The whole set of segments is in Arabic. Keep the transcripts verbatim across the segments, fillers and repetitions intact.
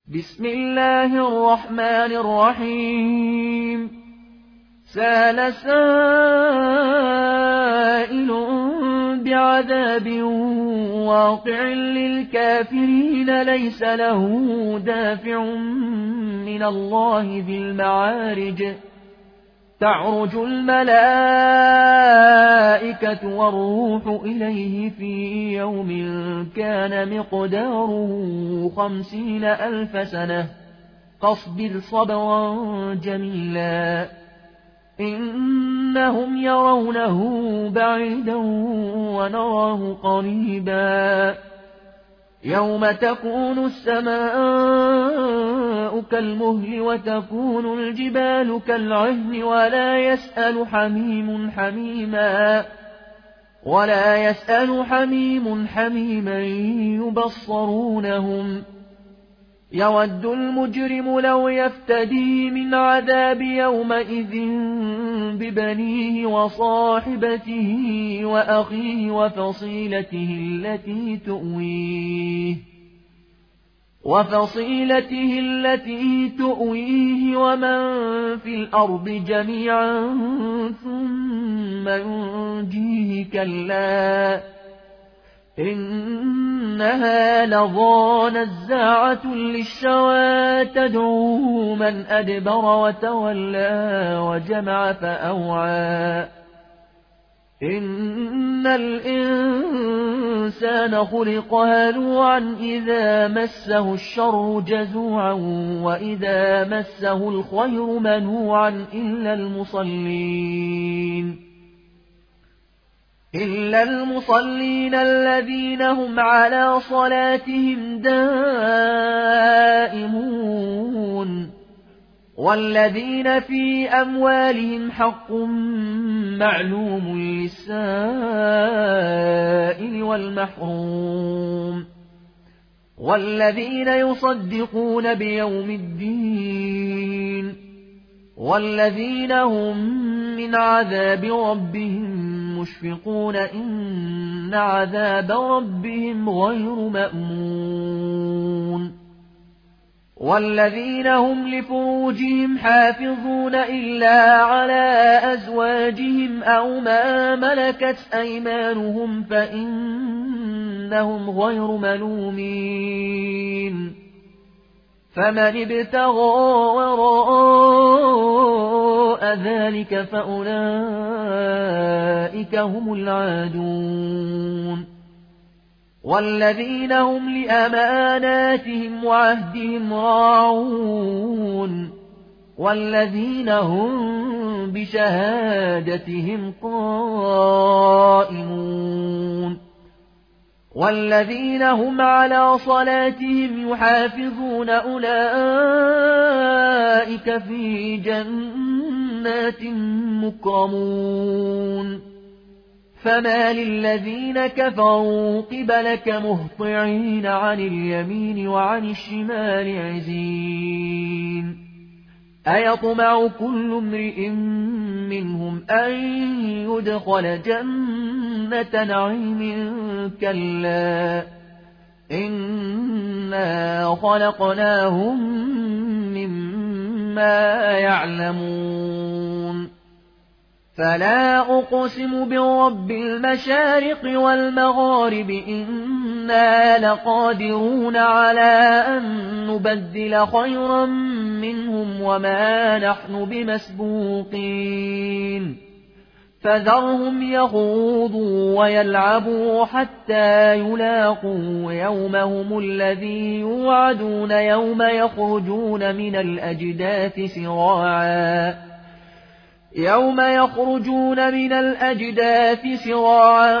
بسم الله الرحمن الرحيم سأل سائل بعذاب واقع للكافرين ليس له دافع من الله ذي المعارج تعرج الملائكة والروح إليه في يوم كان مقداره خمسين ألف سنة فاصبر صبرا جميلا إنهم يرونه بعيدا ونراه قريبا يوم تكون السماء كالمهل وتكون الجبال كالعهن ولا يسأل حميم حميما ولا يسأل حميم حميما يبصرونهم يود المجرم لو يفتدي من عذاب يومئذ ببنيه وصاحبته وأخيه وفصيلته التي تؤويه وفصيلته التي تؤويه ومن في الأرض جميعا ثم ينجيه كلا إنها لظى نزاعة للشوى تدعو من أدبر وتولى وجمع فأوعى إن الإنسان خلق هلوعا إذا مسه الشر جزوعا وإذا مسه الخير منوعا إلا المصلين إلا المصلين الذين هم على صلاتهم دائمون والذين في أموالهم حق معلوم للسائل والمحروم والذين يصدقون بيوم الدين والذين هم من عذاب ربهم مشفقون إن عذاب ربهم غير مأمون والذين هم لفروجهم حافظون إلا على أزواجهم أو ما ملكت أيمانهم فإنهم غير ملومين فمن ابتغى وراء ذلك فأولئك هم العادون والذين هم لأماناتهم وعهدهم راعون والذين هم بشهادتهم قائمون والذين هم على صلاتهم يحافظون أولئك في جنات مكرمون فما للذين كفروا قبلك مهطعين عن اليمين وعن الشمال عزين أيطمع كل امرئ منهم أن يدخل جنة نعيم كلا إنا خلقناهم مما يعلمون فلا أقسم برب المشارق والمغارب إنا لقادرون على أن نبدل خيرا منهم وما نحن بمسبوقين فذرهم يخوضوا ويلعبوا حتى يلاقوا يومهم الذي يوعدون يوم يخرجون من الأجداث سراعا يوم يخرجون من الأجداث سراعا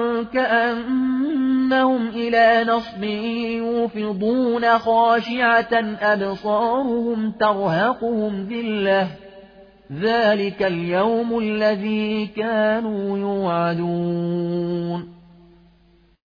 كأنهم إلى نصب يوفضون خاشعة أبصارهم ترهقهم ذلة ذلك اليوم الذي كانوا يوعدون